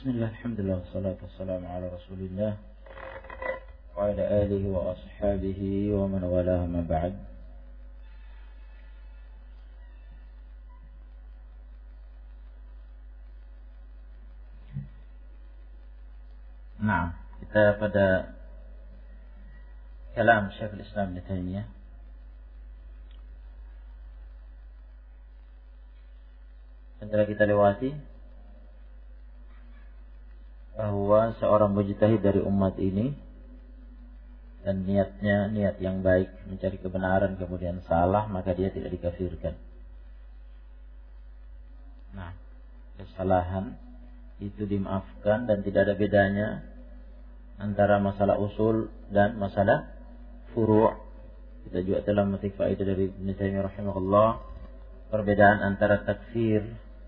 Bismillah, alhamdulillah, wassalatu wassalamu ala rasulillah wa ala alihi wa ashabihi wa man walaha ma ba'd. Nah, kita pada kalam Syekhul Islam Ibnu Taimiyah. Yang telah kita lewati bahwa seorang mujtahid dari umat ini dan niatnya niat yang baik mencari kebenaran kemudian salah, maka dia tidak dikafirkan. Nah, kesalahan itu dimaafkan dan tidak ada bedanya antara masalah usul dan masalah furu'. Kita juga telah memetik faedah dari Ibnu Taimiyah rahimahullah perbedaan antara takfir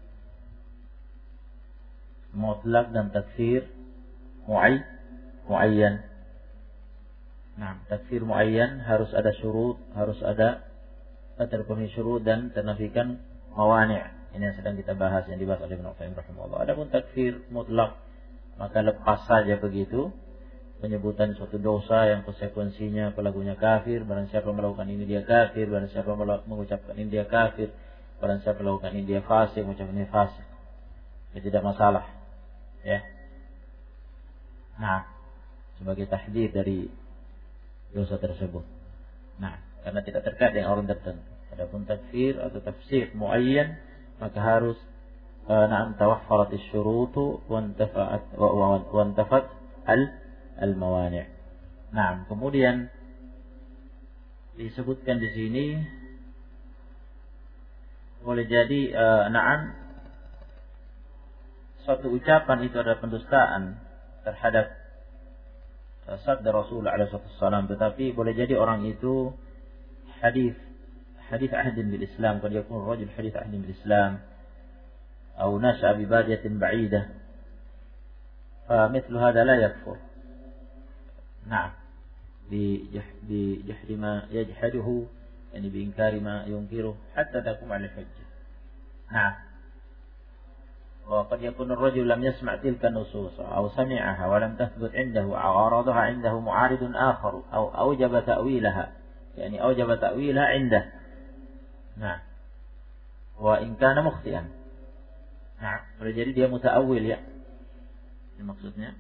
mutlak dan takfir muayyan. Nah, takfir muayyan harus ada syurut, harus ada terpenuhi syurut dan ternafikan mawani'. Ini yang sedang kita bahas, yang dibahas oleh Ibnu Qayyim rahimahullah. Adapun takfir mutlak, maka lepas saja begitu penyebutan suatu dosa yang konsekuensinya pelakunya kafir. Barang siapa melakukan ini dia kafir, barang siapa mengucapkan ini dia kafir, barang siapa melakukan ini dia fasik, mengucapkan ini fasik. Ya, tidak masalah. Ya. Nah, sebagai tahdid dari dosa tersebut. Nah, karena tidak terkait dengan orang tertentu. Adapun takfir atau tafsir muayyan, maka harus na'am tawaffarat asy-syurutu wa intafat al-mawani'. Nah, kemudian disebutkan di sini boleh jadi na'am suatu ucapan itu adalah pendustaan terhadap sabda Rasulullah SAW, tetapi boleh jadi orang itu hadis ahdin bil Islam, qad yakun rajul hadis ahdin bil Islam atau nasha'a bi badiyatin ba'idah, fa mithlu hadha la yakfur. Nah, bi jahdi ma yajhaduhu, yani bi inkari ma yunkiruhu hatta taqum 'ala al-hujjah. Nah, وقد يكون الرجل لم يسمع تلك النصوص أو سمعها ولم تثبت عنده أو عارضها عنده معارض آخر أو أوجب تأويلها، يعني أوجب تأويلها عنده. نعم. وإن كان مخطئا. نعم. boleh jadi dia muta'awil, ya. Ini maksudnya.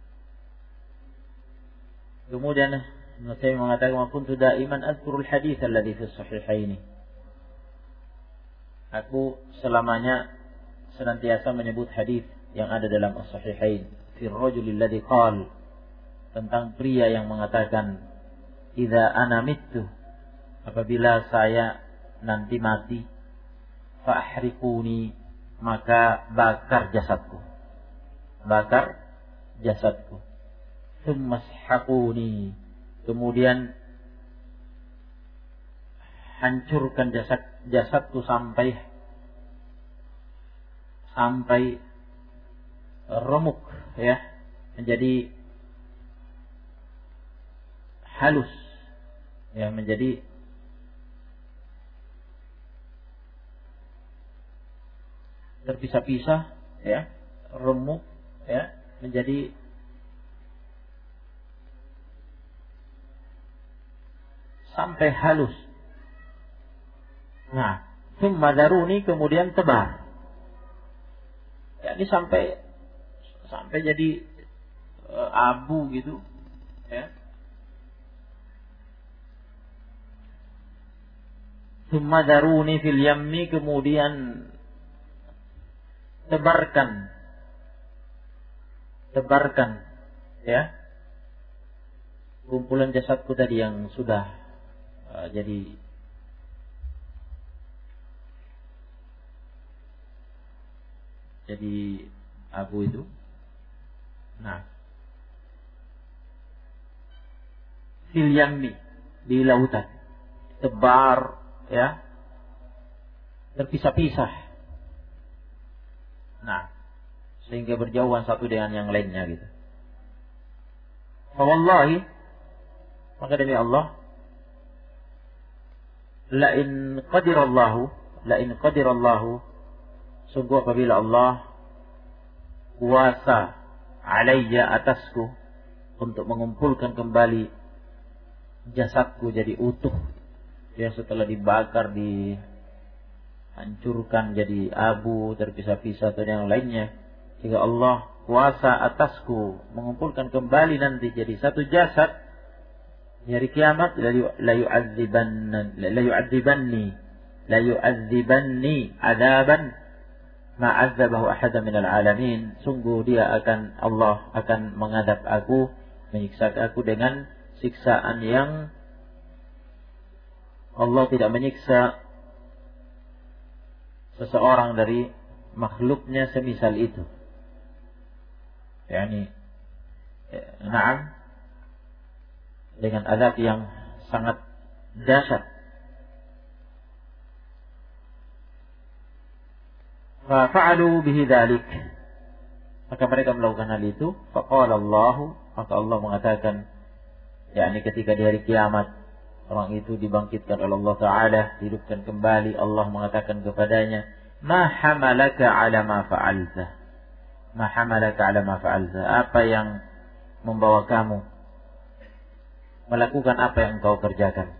Kemudian saya mengatakan wa kuntu daiman azkurul hadits alladhi fi as-sahihain. Aku selamanya senantiasa menyebut hadis yang ada dalam as-sahihain fi ar-rajul alladhi qala, tentang pria yang mengatakan idza ana mittu, apabila saya nanti mati, fa ahriquni, maka bakar jasadku, thumma ashaquni, kemudian hancurkan jasadku sampai remuk, ya, menjadi halus, ya, menjadi terpisah-pisah, ya, remuk, ya, menjadi sampai halus. Nah, thumma daruni, kemudian tebar. Ya, ini sampai jadi abu gitu, ya. Thumma daruni fil yammi, kemudian tebarkan, ya, kumpulan jasadku tadi yang sudah jadi abu itu. Nah, fil yammi, di lautan, tebar, ya, terpisah-pisah. Nah, sehingga berjauhan satu dengan yang lainnya gitu. Fa wallahi, maka demi Allah, la in qadirallahu, sungguh apabila Allah kuasa alayya atasku untuk mengumpulkan kembali jasadku jadi utuh, yang setelah dibakar, dihancurkan jadi abu, terpisah-pisah atau yang lainnya. Jika Allah kuasa atasku mengumpulkan kembali nanti jadi satu jasad di hari kiamat, la yu'adzibanni adaban ma 'adzabahu ahadan minal alamin. Sungguh Allah akan mengadab aku, menyiksa aku dengan siksaan yang Allah tidak menyiksa seseorang dari makhluknya semisal itu. Na'am, dengan azab yang sangat dahsyat. Fa'alu bihi dzalik, maka mereka melakukan hal itu. Faqala Allah, maka Allah mengatakan, ketika di hari kiamat orang itu dibangkitkan oleh Allah Ta'ala, dihidupkan kembali, Allah mengatakan kepadanya, ma hamalaka ala ma fa'alta, ma hamalaka ala ma fa'alta, apa yang membawa kamu melakukan apa yang engkau kerjakan.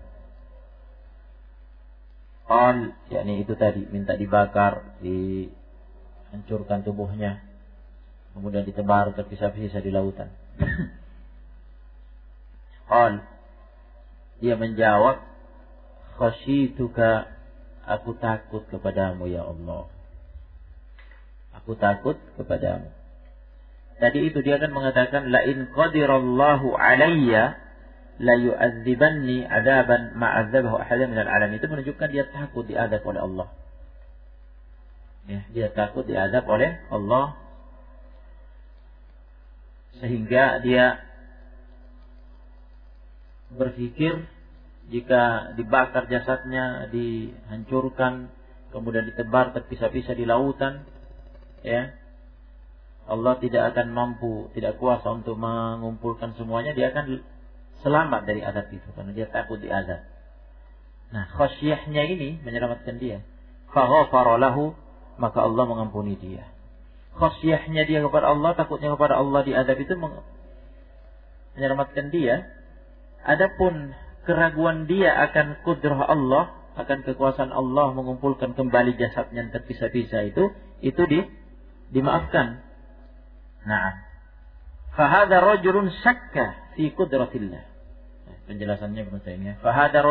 Qal, itu tadi, minta dibakar, dihancurkan tubuhnya, kemudian ditebar terpisah-pisah di lautan. Qal, dia menjawab, khasyituka, aku takut kepadamu ya Allah. Aku takut kepadamu. Tadi itu dia akan mengatakan, la in qadirallahu alayya la yu'adzibanni adaban ma 'adzabahu ahadan minal alamin. Itu menunjukkan dia takut diadab oleh Allah. Dia takut diadab oleh Allah, sehingga dia berpikir jika dibakar jasadnya, dihancurkan, kemudian ditebar terpisah-pisah di lautan, Allah tidak akan mampu, tidak kuasa untuk mengumpulkan semuanya. Dia akan selamat dari azab itu karena dia takut diazab. Nah, khasyahnya ini menyelamatkan dia. Faghafara lahu, maka Allah mengampuni dia. Khasyahnya dia kepada Allah, takutnya kepada Allah diazab itu menyelamatkan dia. Adapun keraguan dia akan kudrah Allah, akan kekuasaan Allah mengumpulkan kembali jasadnya yang terpisah-pisah itu dimaafkan. Nah, fahadha rajulun syakka fi qudratillah. Penjelasannya Ibnu Taimiyah. Fahadha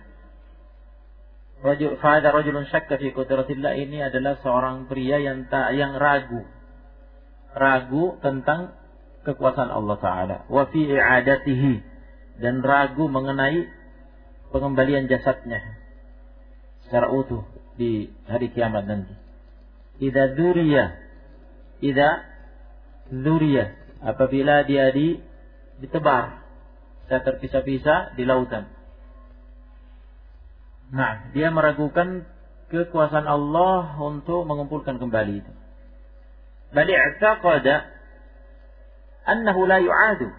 rajulun syakka fi qudratillah, ini adalah seorang pria yang ragu tentang kekuasaan Allah Ta'ala. Wa fi i'adatihi, dan ragu mengenai pengembalian jasadnya secara utuh di hari kiamat nanti. Idza dzuriya, apabila dia ditebar, saya terpisah-pisah di lautan. Nah, dia meragukan kekuasaan Allah untuk mengumpulkan kembali itu. Bal i'taqada annahu la yu'adu.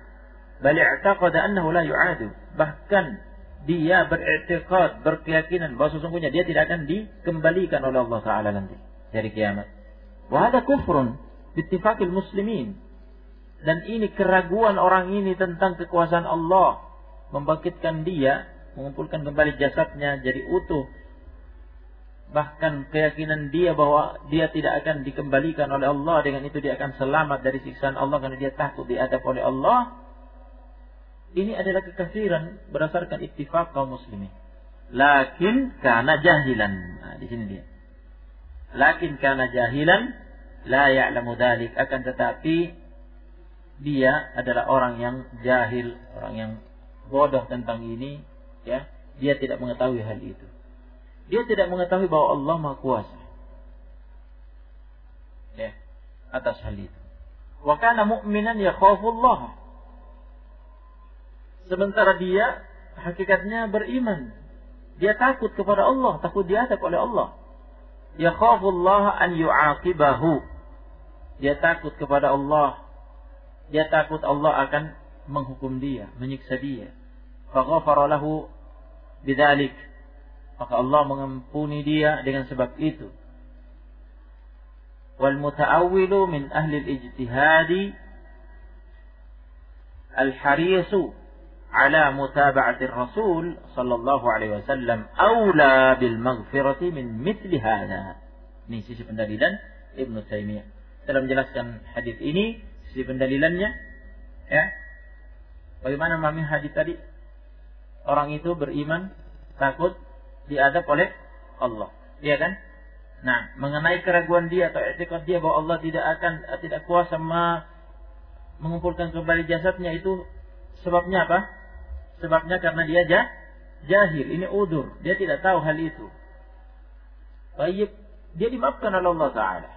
Bahkan dia beriktikad, berkeyakinan bahwa sesungguhnya dia tidak akan dikembalikan oleh Allah Ta'ala nanti dari kiamat. Wa hadha kufrun bittifaqil muslimin. Dan ini keraguan orang ini tentang kekuasaan Allah membangkitkan dia, mengumpulkan kembali jasadnya jadi utuh. Bahkan keyakinan dia bahwa dia tidak akan dikembalikan oleh Allah, dengan itu dia akan selamat dari siksaan Allah karena dia takut diadab oleh Allah. Ini adalah kekafiran berdasarkan ittifaq kaum muslimin. Lakin kana jahilan. Nah, di sini dia. Lakin kana jahilan la ya'lamu dzalik, akan tetapi dia adalah orang yang jahil, orang yang bodoh tentang ini, Dia tidak mengetahui hal itu. Dia tidak mengetahui bahwa Allah Maha Kuasa atas hal itu. Wa kana mu'minan yakhafullah. Sementara dia hakikatnya beriman. Dia takut kepada Allah, takut diadab oleh Allah. Yakhafullah an yu'aqibahu. Dia takut kepada Allah. Dia takut Allah akan menghukum dia, menyiksa dia. Faghafara lahu bidzalik. Maka Allah mengampuni dia dengan sebab itu. wal muta'awwilu min ahli al-ijtihadi al-harisu ala mutaba'ati Rasul sallallahu alaihi wasallam aula bil maghfirati min mithli hadha. Ini sisi pendalilan Ibnu Taimiyah. Dalam menjelaskan hadis ini, sisi pendalilannya, ya. Bagaimana memahami hadis tadi? Orang itu beriman, takut diadab oleh Allah, iya kan? Nah, mengenai keraguan dia atau i'tiqad dia bahwa Allah tidak kuasa mengumpulkan kembali jasadnya, itu sebabnya apa? Sebabnya karena dia jahil, ini udzur, dia tidak tahu hal itu. Baik, dia dimaafkan oleh Allah Ta'ala.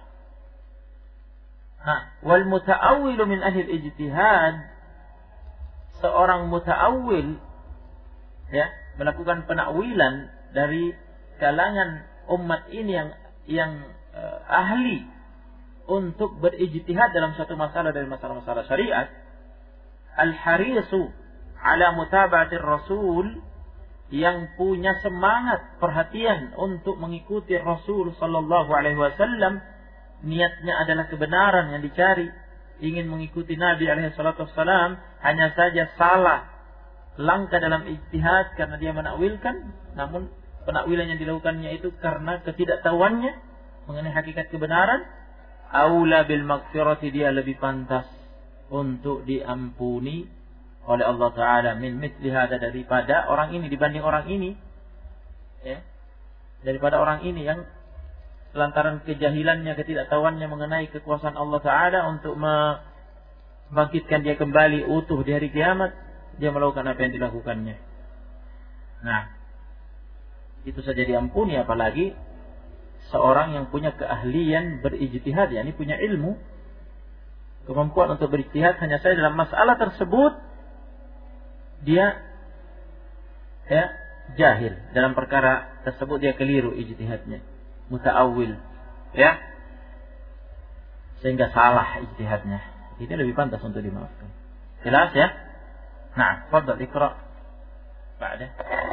Wal muta'awwilu min ahli ijtihad, seorang muta'awwil, ya, melakukan penakwilan dari kalangan umat ini yang ahli untuk berijtihad dalam suatu masalah dari masalah-masalah syariat, al-harisu ala mutaba'atir Rasul, yang punya semangat perhatian untuk mengikuti Rasul sallallahu alaihi wasallam, niatnya adalah kebenaran yang dicari, ingin mengikuti Nabi alaihi salatu wasallam, hanya saja salah langkah dalam ijtihad karena dia menakwilkan, namun penakwilan yang dilakukannya itu karena ketidaktahuannya mengenai hakikat kebenaran, aula bil maghfirati, dia lebih pantas untuk diampuni oleh Allah Ta'ala min mithli hada, daripada orang ini, dibanding orang ini, ya, daripada orang ini yang lantaran kejahilannya, ketidaktahuannya mengenai kekuasaan Allah Ta'ala untuk membangkitkan dia kembali utuh di hari kiamat, dia melakukan apa yang dilakukannya. Nah, itu saja diampuni, apalagi seorang yang punya keahlian berijtihad, yakni punya ilmu, kemampuan untuk berijtihad, hanya saja dalam masalah tersebut dia, ya, jahil dalam perkara tersebut, dia keliru ijtihadnya, muta'awwil, ya, sehingga salah ijtihadnya, itu lebih pantas untuk dimaafkan. Jelas, ya? Nah, fadhal iqra ba'da.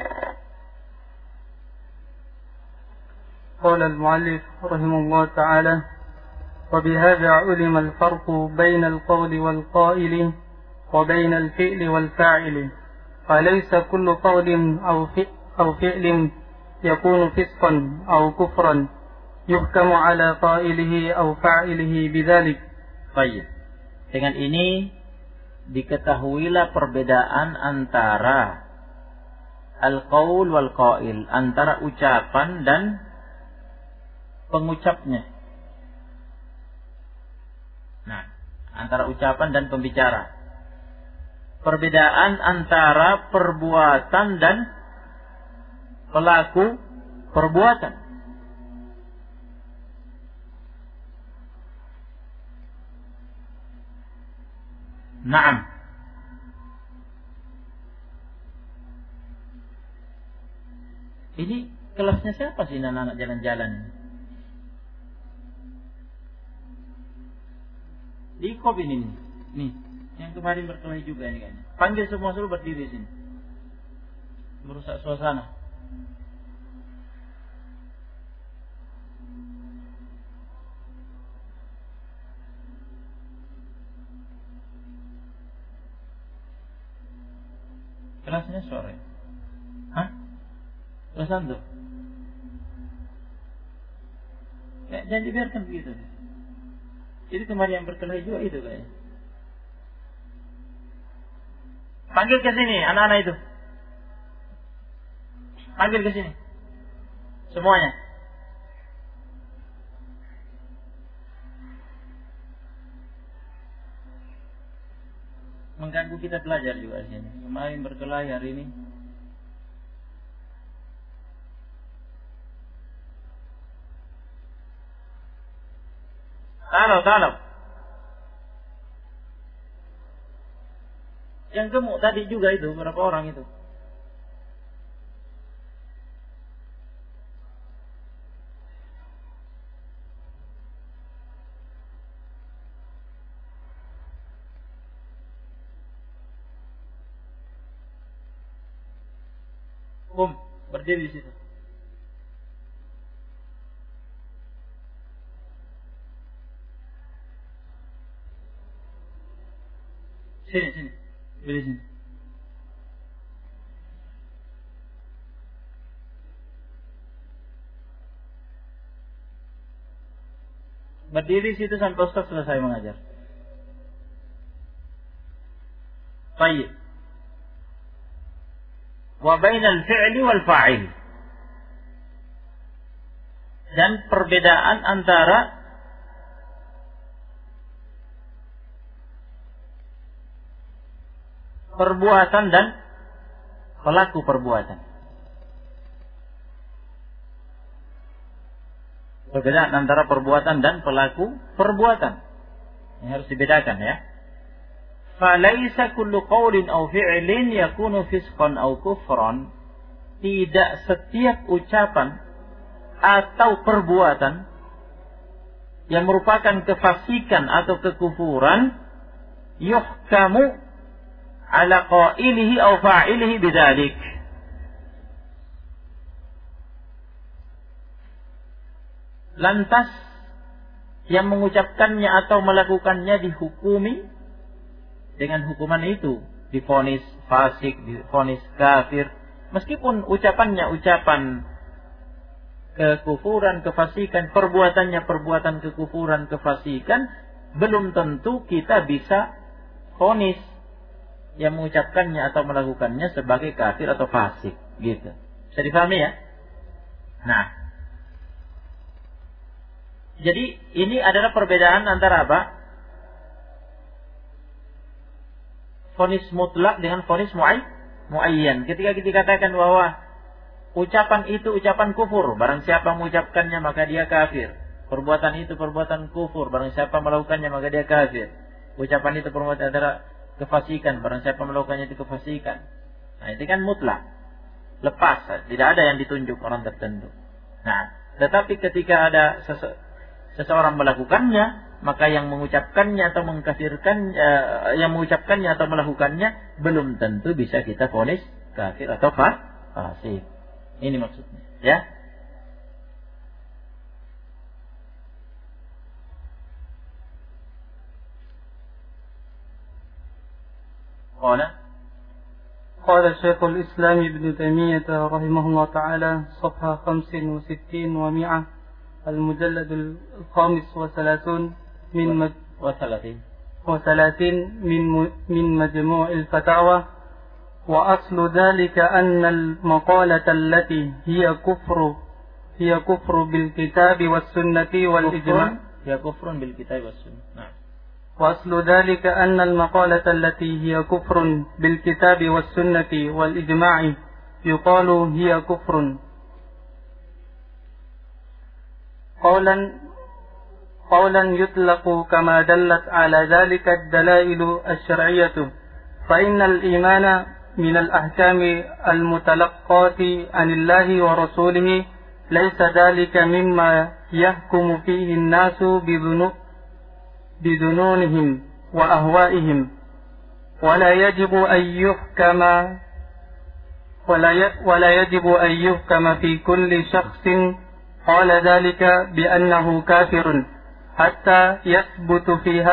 قال المؤلف رحمه الله تعالى: وبهذا علم الفرق بين القول والقائل وبين الفعل والفاعل، فليس كل قول أو فعل يكون فسقا أو كفرا يحكم على قائله أو فاعله بذلك. Baik. Dengan ini diketahuilah perbedaan antara al-qaul wal qail, antara ucapan dan pengucapnya. Nah, antara ucapan dan pembicara. Perbedaan antara perbuatan dan pelaku perbuatan. Naam. Ini kelasnya siapa sih anak-anak jalan-jalan? Di kop ini nih, yang kemarin berkelahi juga ini kayaknya. Panggil semua suruh berdiri sini. Merusak suasana. Kelasnya sore. Hah? Kelas antum? Ya, jangan dibiarkan begitu. Itu kemarin yang berkelahi juga itu kayaknya. Panggil ke sini anak-anak itu. Panggil ke sini. Semuanya. Mengganggu kita belajar juga di sini. Kemarin berkelahi, hari ini Taruh. Yang gemuk tadi juga itu, berapa orang itu? Berdiri di situ. Sini. Pilih sini. Berdiri situ sampai Ustaz selesai mengajar. Baik. Wa bainal fi'li wal fa'il. Dan perbedaan antara perbuatan dan pelaku perbuatan. Perbedaan antara perbuatan dan pelaku perbuatan. Ini harus dibedakan ya. Falaisa kullu qawlin aw fi'lin yakunu fisqan aw kufran. Tidak setiap ucapan atau perbuatan yang merupakan kefasikan atau kekufuran yuhkamu ala qailihi aw fa'ilihi bidzalik. Lantas yang mengucapkannya atau melakukannya dihukumi dengan hukuman itu, divonis fasik, divonis kafir, meskipun ucapannya ucapan kekufuran, kefasikan, perbuatannya perbuatan kekufuran, kefasikan, belum tentu kita bisa vonis yang mengucapkannya atau melakukannya sebagai kafir atau fasik, gitu. Bisa dipahami ya? Nah, jadi ini adalah perbedaan antara apa? Vonis mutlak dengan vonis muayyan. Ketika kita katakan bahwa ucapan itu ucapan kufur, barang siapa mengucapkannya maka dia kafir. Perbuatan itu perbuatan kufur, barang siapa melakukannya maka dia kafir. Ucapan itu perbuatan adalah kefasikan, barang siapa melakukannya itu kefasikan. Nah, itu kan mutlak. Lepas, tidak ada yang ditunjuk orang tertentu. Nah, tetapi ketika ada seseorang melakukannya, maka yang mengucapkannya atau mengkafirkan, yang mengucapkannya atau melakukannya belum tentu bisa kita vonis kafir atau fasik. Ini maksudnya, ya. قال شيخ الإسلام ابن تيمية رحمه الله تعالى صفحة 65 و100 المجلد الخامس وثلاثين من مجموع الفتاوى. وأصل ذلك أن المقالة التي هي كفر بالكتاب والسنة والإجماع. هي كفر بالكتاب والسنة. نعم. وأصل ذلك أن المقالة التي هي كفر بالكتاب والسنة والإجماع يقال هي كفر قولا يطلق كما دلت على ذلك الدلائل الشرعية. فإن الإيمان من الأحكام المتلقاة عن الله ورسوله ليس ذلك مما يحكم فيه الناس بظنونهم وأهوائهم ولا يجب أن يحكم في كل شخص قال ذلك بأنه كافر حتى يثبت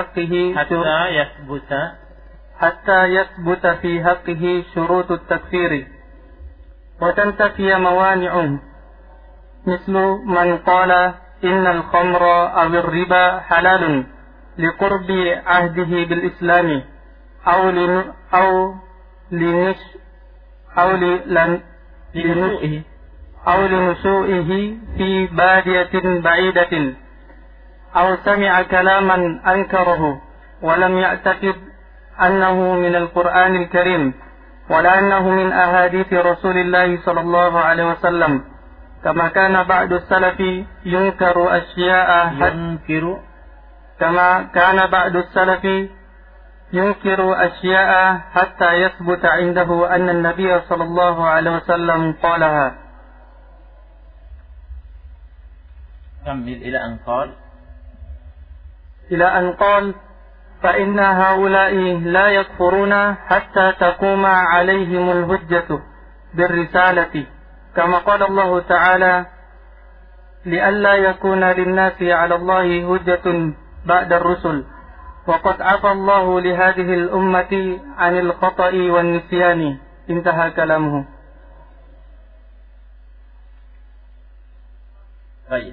في حقه شروط التكفير وتنتفي موانعه، مثل من قال إن الخمر أو الربا حلال لقرب عهده بالإسلام أو لنشوئه في بادية بعيدة أو سمع كلاما أنكره ولم يعتقد أنه من القرآن الكريم ولا أنه من أحاديث رسول الله صلى الله عليه وسلم، كما كان بعض السلف ينكر أشياء حتى يثبت عنده أن النبي صلى الله عليه وسلم قالها. كمل إلى أن قال فإن هؤلاء لا يكفرون حتى تقوم عليهم الحجة بالرسالة، كما قال الله تعالى لئلا يكون للناس على الله حجة بعد الرسل، وقد عفى الله لهذه الأمة عن الخطأ والنسيان. انتهى كلامه. Baik.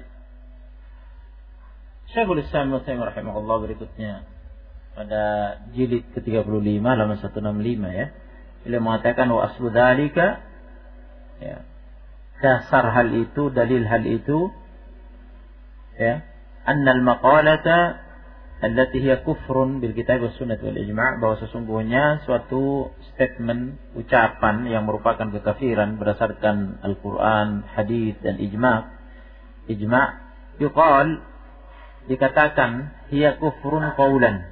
Syekhul Islam Ibnu Taimiyah rahimahullah berikutnya pada jilid ke-35 halaman 165 ya. Beliau mengatakan wa aslu dzalika ya. Dasar hal itu, dalil hal itu ya, annal maqalata allati hiya kufrun bil kitab was sunnah wal ijma', bahwa sesungguhnya suatu statement, ucapan yang merupakan kekafiran berdasarkan Al-Qur'an, hadis dan ijma', yuqal, dikatakan hiya kufrun qaulan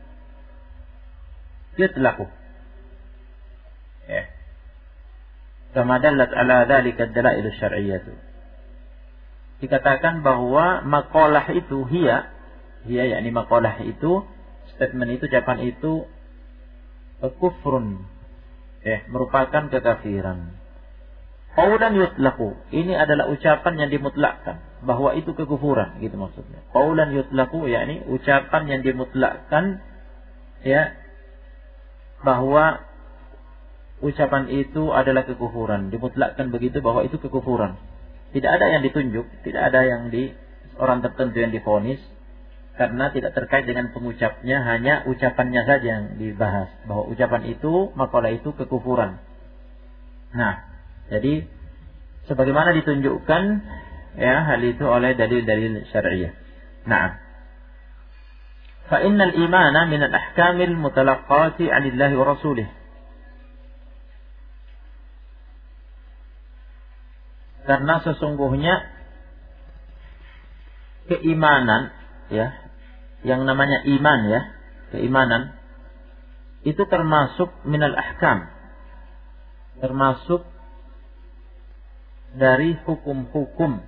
yutlaqu ya, kama dallat ala dzalika ad-dalail asy-syar'iyyah. Dikatakan bahwa maqalah itu hiya yakni maqalah itu, statement itu, ucapan itu kufrun merupakan kekafiran. Qaulan yutlaqu, ini adalah ucapan yang dimutlakkan bahwa itu kekufuran, gitu maksudnya. Qaulan yutlaqu yakni ucapan yang dimutlakkan ya, bahwa ucapan itu adalah kekufuran, dimutlakkan begitu bahwa itu kekufuran. Tidak ada yang ditunjuk, tidak ada yang orang tertentu yang divonis, karena tidak terkait dengan pengucapnya, hanya ucapannya saja yang dibahas bahwa ucapan itu, makalah itu kekufuran. Nah, jadi sebagaimana ditunjukkan ya hal itu oleh dalil-dalil syar'iyyah. Nah, fa innal imana min al-ahkamil mutalaqqati 'anillahi wa rasulih. Karena sesungguhnya keimanan ya, yang namanya iman ya, keimanan itu termasuk minal ahkam, termasuk dari hukum-hukum.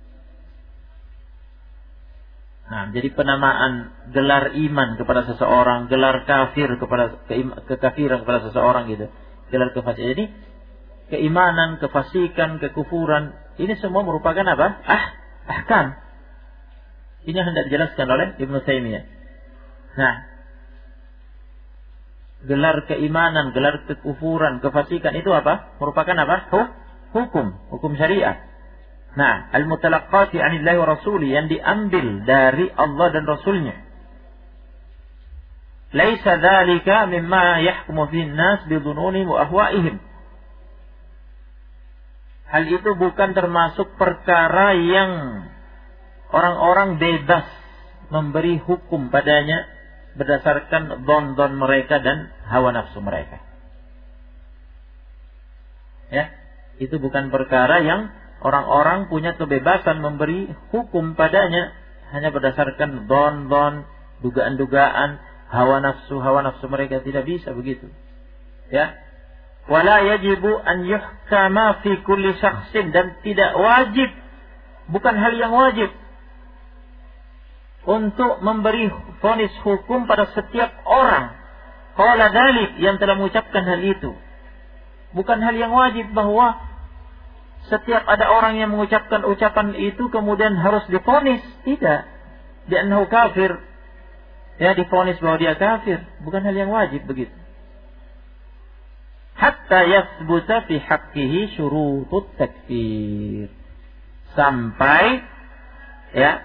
Nah, jadi penamaan gelar iman kepada seseorang, gelar kafir kepada kekafiran kepada seseorang gitu, gelar kefasikan. Jadi keimanan, kefasikan, kekufuran, ini semua merupakan apa? Ahkam. Ini yang hendak dijelaskan oleh Ibnu Taimiyah. Nah, gelar keimanan, gelar kekufuran, kefasikan itu apa? Merupakan apa? Hukum syariat. Nah, al-mutalaqqati 'anillahi wa rasuli, yang diambil dari Allah dan Rasulnya. Laisa dzalika mimma yahkumu fihi an-nas bi dhununihim wa ahwa'ihim. Hal itu bukan termasuk perkara yang orang-orang bebas memberi hukum padanya berdasarkan don mereka dan hawa nafsu mereka. Ya, itu bukan perkara yang orang-orang punya kebebasan memberi hukum padanya hanya berdasarkan don, dugaan-dugaan, hawa nafsu mereka. Tidak bisa begitu. Ya. Wala yajibu an yuhkama fi kulli syakhsin, dan tidak wajib, bukan hal yang wajib untuk memberi vonis hukum pada setiap orang qala dzalik, yang telah mengucapkan hal itu. Bukan hal yang wajib bahwa setiap ada orang yang mengucapkan ucapan itu kemudian harus divonis. Tidak. Diannahu kafir. Ya, divonis bahwa dia kafir. Bukan hal yang wajib begitu. Hatta yathbuta fi haqqihi syurutut takfir. Sampai ya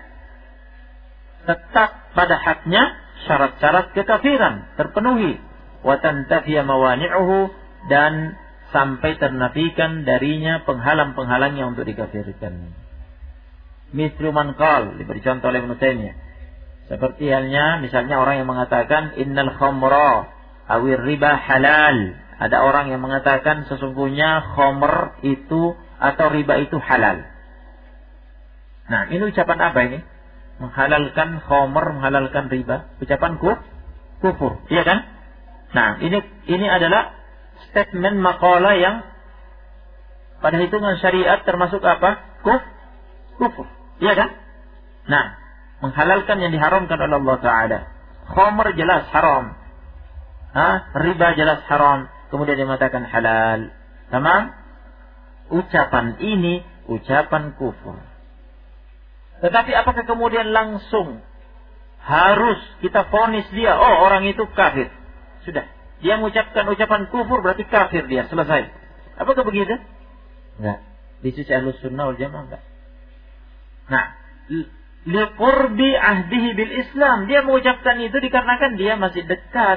tetap pada haknya syarat-syarat kekafiran terpenuhi. Wa tantafiya mawani'uhu, dan sampai ternafikan darinya penghalang-penghalangnya untuk dikafirkan. Mislu man qal, diberi contoh oleh Ibnu Taimiyah. Seperti halnya misalnya orang yang mengatakan innal khamra awir riba halal. Ada orang yang mengatakan sesungguhnya khamr itu atau riba itu halal. Nah, ini ucapan apa ini? Menghalalkan khamr, menghalalkan riba. Ucapan kufur, iya kan? Nah, ini adalah statement maqalah yang pada hitungan syariat termasuk apa? Kufur. Iya kan? Nah, menghalalkan yang diharamkan oleh Allah Ta'ala. Khamr jelas haram. Riba jelas haram. Kemudian dia mengatakan halal. Tamam? Ucapan ini ucapan kufur. Tetapi apakah kemudian langsung harus kita vonis dia, oh orang itu kafir. Sudah. Dia mengucapkan ucapan kufur berarti kafir dia, selesai. Apakah begitu? Enggak. Di sisi Ahlus Sunnah wal Jamaah enggak. Nah, liqurbi ahdihi bil Islam. Dia mengucapkan itu dikarenakan dia masih dekat.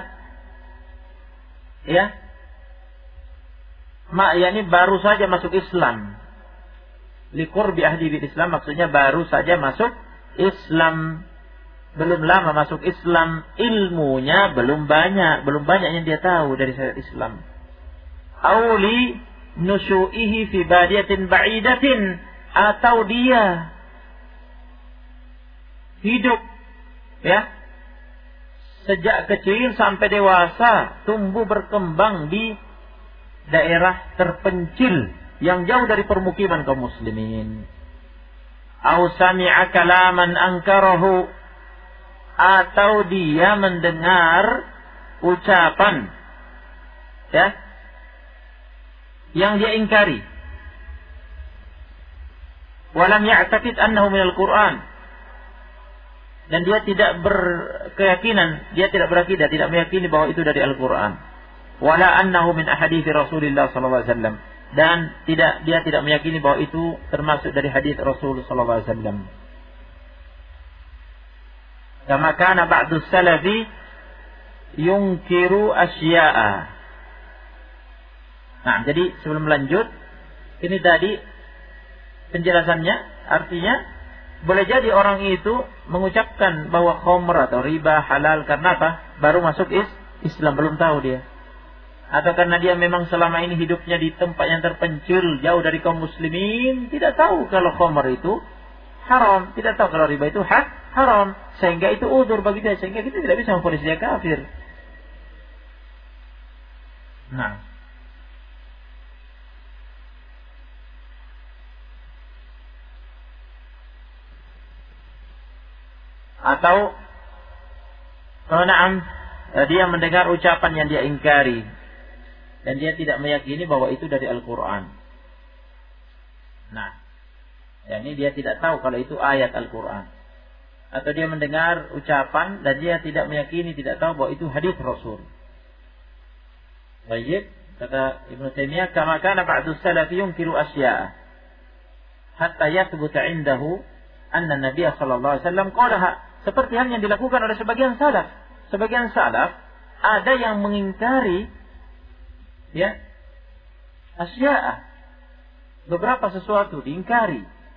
Ya. yakni baru saja masuk Islam. Liqurbi ahdihi bil Islam maksudnya baru saja masuk Islam. Belum lama masuk Islam, ilmunya belum banyak yang dia tahu dari syariat Islam. Auli nusyu'ihi fi badiyatin ba'idatin, atau dia hidup ya sejak kecil sampai dewasa, tumbuh berkembang di daerah terpencil yang jauh dari permukiman kaum muslimin. Au sami'a kalaman ankarahu, atau dia mendengar ucapan ya yang dia ingkari. Walam ya'taqid annahu minal Qur'an, dan dia tidak berkeyakinan, dia tidak berakidah, tidak meyakini bahwa itu dari Al-Qur'an. Wala annahu min ahadits Rasulillah sallallahu alaihi wasallam, dan dia tidak meyakini bahwa itu termasuk dari hadis Rasul sallallahu alaihi wasallam. Kama kana ba'du salafi yungkiru asya'a. Nah, jadi sebelum lanjut, ini tadi penjelasannya, artinya boleh jadi orang itu mengucapkan bahwa khamr atau riba halal karena apa? Baru masuk Islam, belum tahu dia. Atau karena dia memang selama ini hidupnya di tempat yang terpencil, jauh dari kaum muslimin, tidak tahu kalau khamr itu haram, tidak tahu kalau riba itu haram, sehingga itu udzur bagi dia, sehingga kita tidak bisa memvonis dia kafir. Nah, atau dia mendengar ucapan yang dia ingkari dan dia tidak meyakini bahwa itu dari Al-Quran. Nah, yakni dia tidak tahu kalau itu ayat Al-Quran. Atau dia mendengar ucapan dan dia tidak meyakini, tidak tahu bahwa itu hadis Rasul. Baik, kata Ibnu Taimiyah, kama kana ba'du salafi yunkiru asya'a hatta yathbuta 'indahu anna Nabiy sallallahu alaihi wasallam qalaha. Seperti yang dilakukan oleh sebagian salaf. Sebagian salaf ada yang mengingkari ya asya'a, beberapa sesuatu diingkari.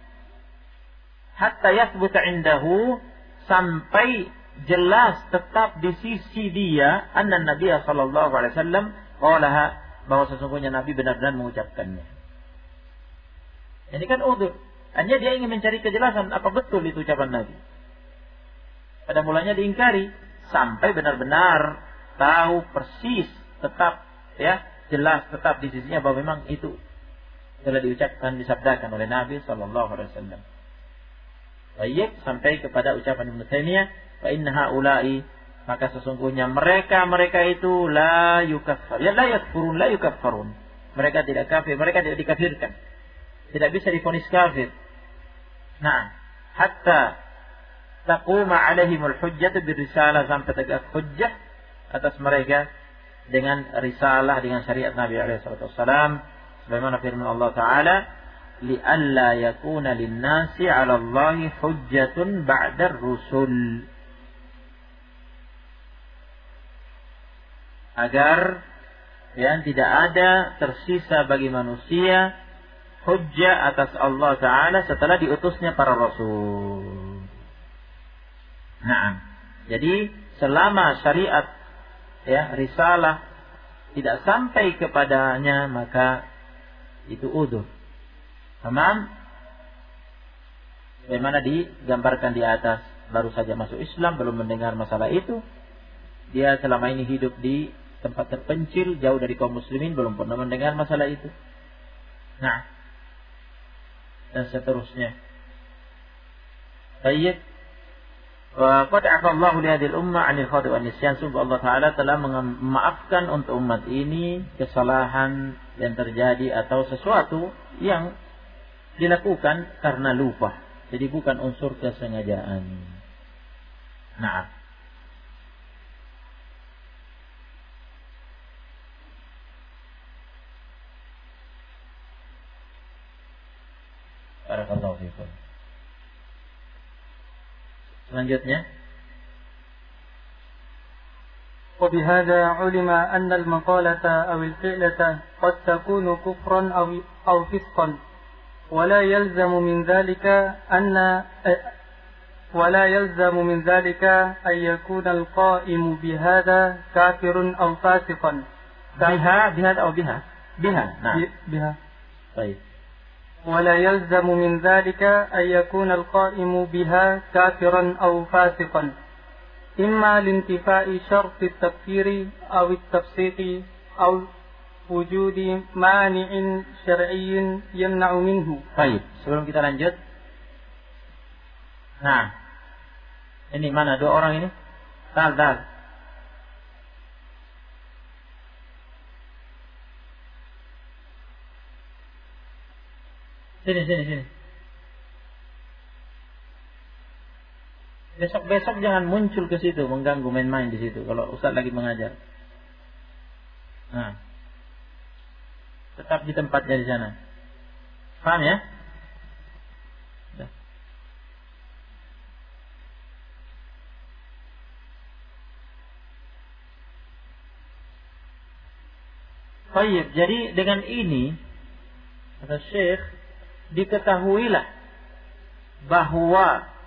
Hatta yathbuta 'indahu, sampai jelas tetap di sisi dia anna Nabiy sallallahu alaihi wasallam qalaha, bahwa sesungguhnya Nabi benar-benar mengucapkannya. Ini kan udzur. Hanya dia ingin mencari kejelasan apa betul itu ucapan Nabi. Pada mulanya diingkari sampai benar-benar tahu persis, tetap ya jelas tetap di sisinya bahwa memang itu telah diucapkan, disabdakan oleh Nabi sallallahu alaihi wasallam. Baik, sampai kepada ucapan Ibnu Taimiyah, fa inna haula'i, maka sesungguhnya mereka itu la yukaffar, ya la yakfurun, la yukaffarun. Mereka tidak kafir, mereka tidak dikafirkan. Tidak bisa divonis kafir. Nah, hatta taquma alaihimul hujjatu birrisalah, sampai tegak hujjah atas mereka dengan risalah, dengan syariat Nabi alaihi wasallam, sebagaimana firman Allah taala, li'alla yakuna linnasi 'ala Allahi hujjatun ba'da ar-rusul, agar ya tidak ada tersisa bagi manusia hujjah atas Allah taala setelah diutusnya para rasul. Nah, jadi selama syariat ya risalah tidak sampai kepadanya, maka itu udzur. Tamam. Bagaimana digambarkan di atas, baru saja masuk Islam, belum mendengar masalah itu. Dia selama ini hidup di tempat terpencil, jauh dari kaum muslimin, belum pernah mendengar masalah itu. Nah, dan seterusnya. Baik. Wa qad 'afa Allahu li hadhihi al-ummah 'anil khati' wan nisyan. Sungguh Allah taala telah memaafkan untuk umat ini kesalahan yang terjadi atau sesuatu yang dilakukan karena lupa. Jadi bukan unsur kesengajaan. Nah. Barakallahu fiikum. Selanjutnya, وبهذا علم أن المقالة أو الفعلة قد تكون كفرا أو فسقا ولا يلزم من ذلك أن يكون القائم بهذا كافر أو فاسقا. بهذا أو بها؟ نعم. بها. طيب. ولا يلزم من ذلك أن يكون القائم بها كافرا أو فاسقا إما لانتفاء شرط التكفير أو التفسيق أو وجود مانع شرعي يمنع منه. Baik, sebelum kita lanjut. Nah. Ini mana dua orang ini? Dal. Sini. Besok jangan muncul ke situ, mengganggu main-main di situ kalau Ustaz lagi mengajar. Nah. Tetap di tempatnya di sana. Paham ya? Sudah. Baik, jadi dengan ini kata Syekh, diketahuilah bahwa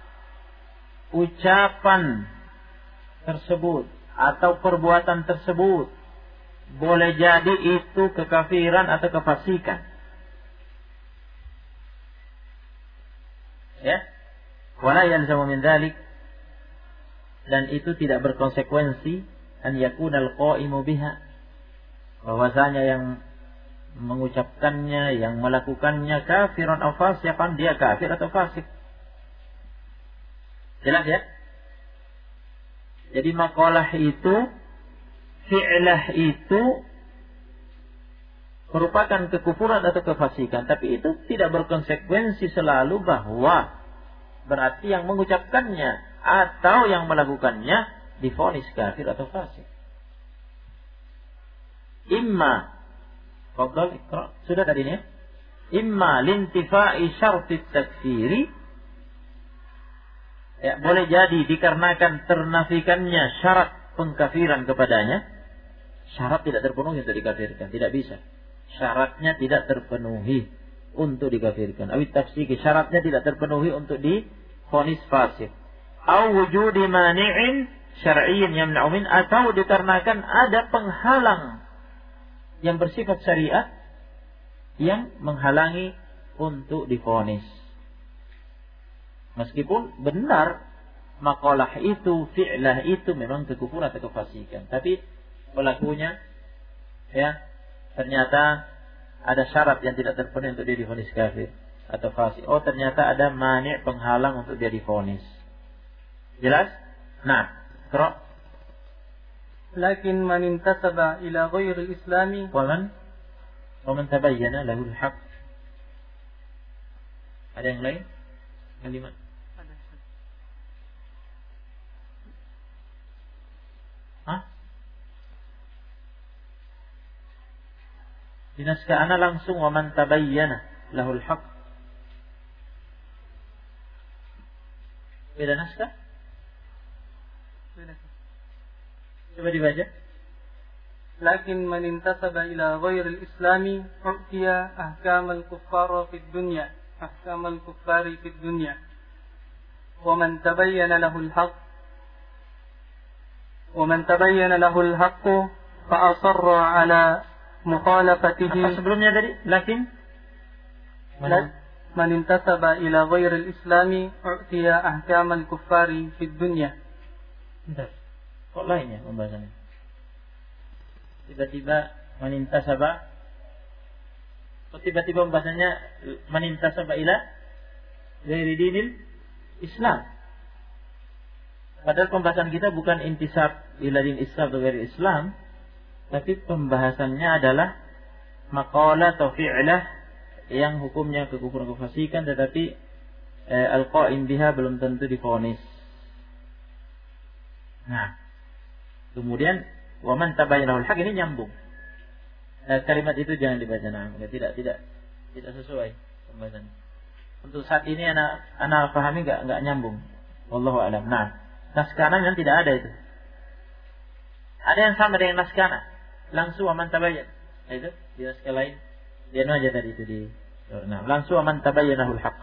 ucapan tersebut atau perbuatan tersebut boleh jadi itu kekafiran atau kefasikan. Ya. Wala yalzamu min dzalik, dan itu tidak berkonsekuensi an yakunal qaimu biha, bahwasanya yang mengucapkannya, yang melakukannya kafiran atau fasikan, dia kafir atau fasik. Jelas ya? Jadi maqalah itu, fi'lah itu merupakan kekufuran atau kefasikan, tapi itu tidak berkonsekuensi selalu bahwa berarti yang mengucapkannya atau yang melakukannya divonis kafir atau fasik. Imma, fadhal ikra, sudah tadi ini ya? Imma lintifa'i syartit takfiri, ya, boleh jadi dikarenakan ternafikannya syarat pengkafiran kepadanya. Syarat tidak terpenuhi untuk dikafirkan, tidak bisa. Syaratnya tidak terpenuhi untuk dikafirkan. Awit tafsir, syaratnya tidak terpenuhi untuk divonis fasik. Au wujudi mani'in syar'iyyin yamna'u min, atau dikarenakan ada penghalang yang bersifat syariat yang menghalangi untuk divonis. Meskipun benar maqalah itu, fi'lah itu memang kekufuran atau kefasikan, tapi pelakunya ya ternyata ada syarat yang tidak terpenuhi untuk dia divonis kafir atau fasik. Oh, ternyata ada mani' penghalang untuk dia divonis. Jelas? Nah, qra. Lakin man intasaba ila ghairi islami wa man tabayyana lahu al-haq. Ada yang lain? Kalimat. Di naskah ana langsung wa man tabayyana lahul haq. Beda naskah? Coba dibaca. Lakin man intasaba ila ghairil islami u'tiya ahkamal kuffar fid dunya, ahkamal kuffari fid dunya. Wa man tabayyana lahul haq, wa man tabayyana lahul haqq fa asarra ala mukhalafatihi. Apa sebelumnya tadi? Lakin man intasaba ila ghairil islami u'tiya ahkamal kuffari fid dunya. Bentar. Kok lain ya pembahasannya? Tiba-tiba man intasaba, kok tiba-tiba pembahasannya man intasaba ila ghairi dinil Islam. Padahal pembahasan kita bukan intisab ila din Islam atau ghairi Islam, tapi pembahasannya adalah maqalah atau fi'lah yang hukumnya kekufuran kefasikan, tetapi al-qa'im biha belum tentu divonis. Nah, kemudian wa man tabayyana lahul haq ini nyambung. Kalimat itu jangan dibaca tidak sesuai pembahasannya. Untuk saat ini anak pahami enggak nyambung. Wallahu a'lam. Nah, naskah yang tidak ada itu. Ada yang sama dengan naskah langsung wa man tabayyan. Itu di naskah lain. Dia aja tadi itu di langsung wa man tabayyana lahul haq.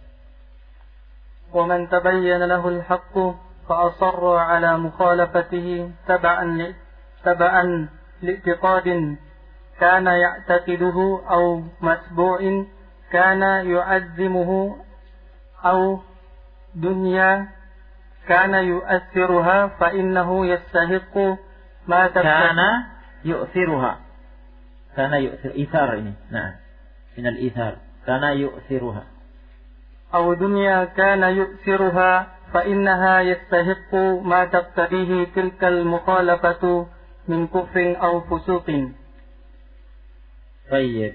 Wa man tabayyana lahul haq fa asarra ala mukhalafatihi taba'an li'tiqadin كان يعتقده أو مسبوع كان يعزمه أو دنيا كان يؤثرها فإنه يستحق ما كان يؤثرها كان يؤثر إيثار ini nah من الإيثار كان يؤثرها أو دنيا كان يؤثرها فإنها يستحق ما تقتضيه تلك المخالفة من كفر أو فسوق. Baik.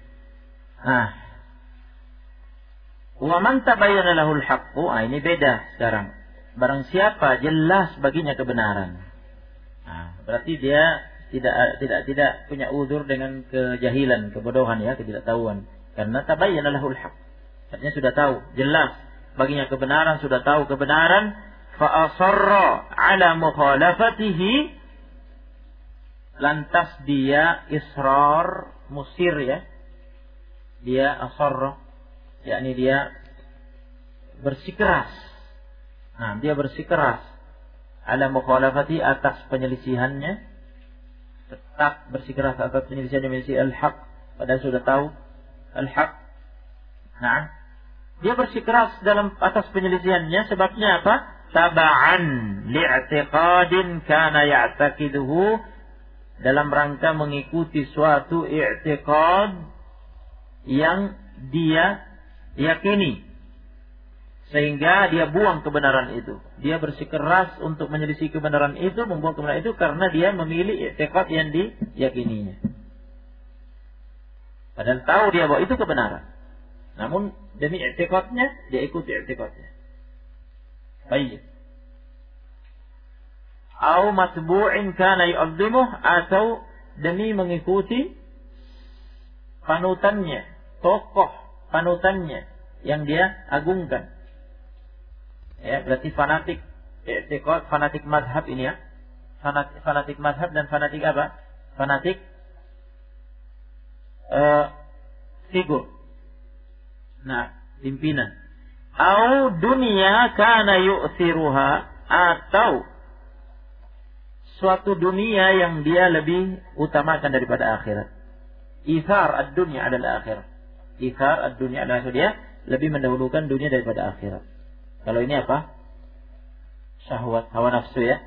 Wa man tabayyana lahul haqqu, ini beda sekarang. Barang siapa jelas baginya kebenaran. Berarti dia tidak punya uzur dengan kejahilan, kebodohan ya, ketidaktahuan. Karena tabayyana lahul haqq. Artinya sudah tahu, jelas baginya kebenaran, sudah tahu kebenaran, fa asarra ala mukhalafatihi, lantas dia israr, musir ya, dia asarra, yakni dia bersikeras. Dia bersikeras ala mukhalafati, atas penyelisihannya, tetap bersikeras atas penyelisihannya menyelisihi al-haq, padahal sudah tahu al-haq. Dia bersikeras atas penyelisihannya, sebabnya apa? Taba'an li'tiqadin kana ya'taqiduhu, dalam rangka mengikuti suatu i'tiqad yang dia yakini, sehingga dia buang kebenaran itu. Dia bersikeras untuk menyelisih kebenaran itu, membuang kebenaran itu karena dia memilih i'tiqad yang diyakininya. Padahal tahu dia bahwa itu kebenaran, namun demi i'tiqadnya dia ikuti i'tiqadnya. Baik. Au matbu'in kana yu'azzimuh, atau demi mengikuti panutannya, tokoh panutannya yang dia agungkan. Ya, berarti fanatik i'tiqad, fanatik mazhab ini ya. Fanatik mazhab dan fanatik apa? Fanatik figur. Pimpinan. Au dunia kana yu'thiruha, atau suatu dunia yang dia lebih utamakan daripada akhirat. Ithar ad-dunya adalah akhirat. Ithar ad-dunya adalah dia lebih mendahulukan dunia daripada akhirat. Kalau ini apa? Syahwat, hawa nafsu ya.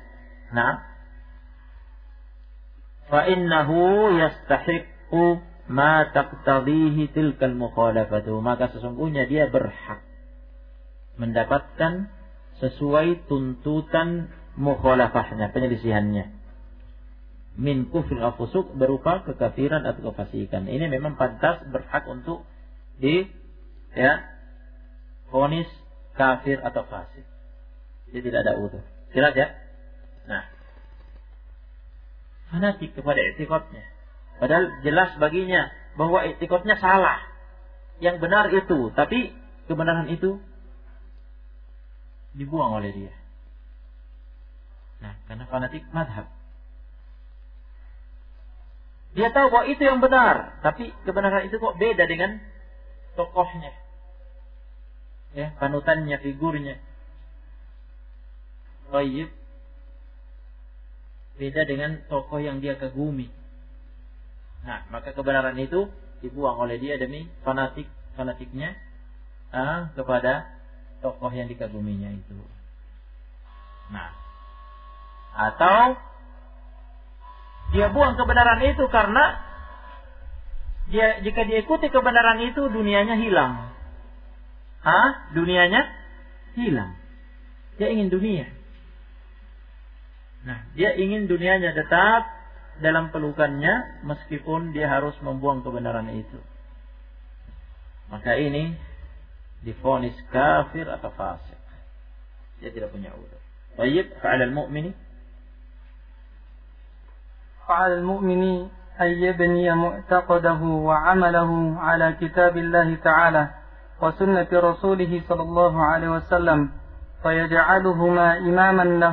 Fa innahu yastahiqqu ma taqtadhihi tilkal mukhalafatu, maka sesungguhnya dia berhak mendapatkan sesuai tuntutan mukhalafahnya, penyelisihannya, min kufr al fusuq, berupa kekafiran atau kefasikan. Ini memang pantas, berhak untuk vonis kafir atau fasik. Dia tidak ada udzur. Jelas ya? Fanatik kepada i'tiqadnya, padahal jelas baginya bahwa i'tiqadnya salah, yang benar itu, tapi kebenaran itu dibuang oleh dia. Karena fanatik madhab. Dia tahu bahwa itu yang benar, tapi kebenaran itu kok beda dengan tokohnya, ya, panutannya, figurnya. Baik, beda dengan tokoh yang dia kagumi. Maka kebenaran itu dibuang oleh dia demi fanatiknya kepada tokoh yang dikaguminya itu. Atau dia buang kebenaran itu karena jika dia ikuti kebenaran itu, dunianya hilang. Dunianya hilang. Dia ingin dunia. Dia ingin dunianya tetap dalam pelukannya, meskipun dia harus membuang kebenaran itu. Maka ini divonis kafir atau fasik. Dia tidak punya udzur. Baik, fa'alal mu'mini فعلى المؤمن أن يبني معتقده وعمله على كتاب الله تعالى وسنة رسوله صلى الله عليه وسلم فيجعلهما إماما له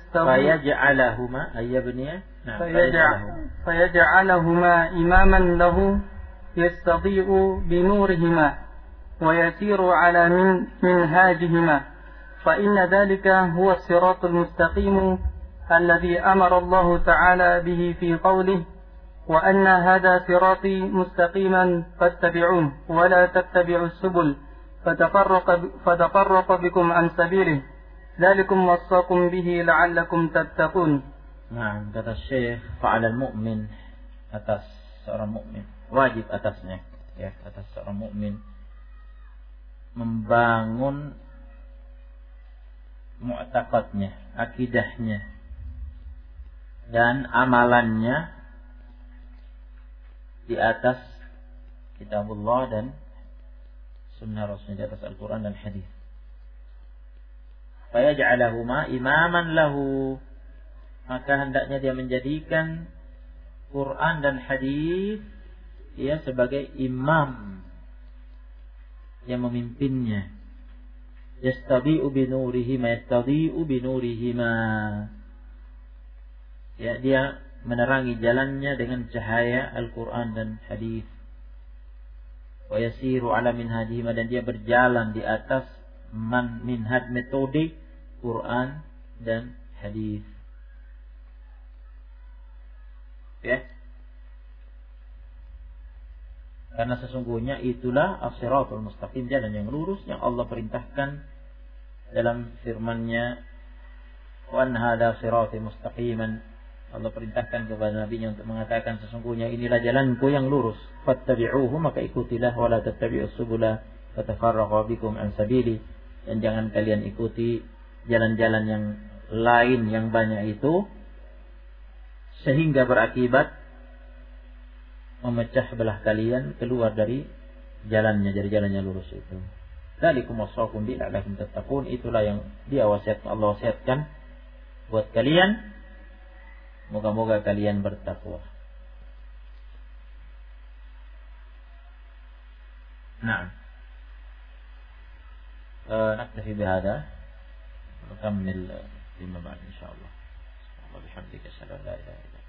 فيجعلهما إماما له يستضيء بنورهما ويسير على منهاجهما فإن ذلك هو الصراط المستقيم الذي أمر الله تعالى به في قوله وأن هذا صراطي مستقيما فاتبعوه ولا تتبعوا السبل فتفرق بكم عن سبيله ذلكم وصاكم به لعلكم تتقون. Nah, kata Syekh, fa'alal mu'min, atas seorang mukmin, wajib atasnya, ya, atas seorang mukmin membangun mu'taqadnya, akidahnya dan amalannya di atas kitabullah dan sunnah Rasulullah, di atas Al-Quran dan hadis. Fayaj'alahuma imaman lahu, maka hendaknya dia menjadikan Quran dan hadis dia sebagai imam yang memimpinnya. Yastabi'u binurihima, ya, dia menerangi jalannya dengan cahaya Al-Quran dan hadis. Wa yasiru ala minhajihima, dan dia berjalan di atas minhaj, metode Quran dan hadis. Ya. Karena sesungguhnya itulah as-siratul mustaqim, jalan yang lurus yang Allah perintahkan dalam firman-Nya, wa an hadza sirati mustaqiman. Allah perintahkan kepada nabinya untuk mengatakan sesungguhnya inilah jalanku yang lurus. Fattabi'uhu, maka ikutilah, wa la tattabi'us subula fatafarraqu bikum an sabili, dan jangan kalian ikuti jalan-jalan yang lain yang banyak itu sehingga berakibat memecah belah kalian keluar dari jalannya, dari jalannya lurus itu. Dzalikum wasaqum bi la'allakum tattaqun, itulah yang Allah wasiatkan buat kalian. Moga-moga kalian bertakwa. Nah, naktafi bihada, nukmil fima ba'd insyaallah. Subhanallah bihamdika, asyhadu an la ilaha illa anta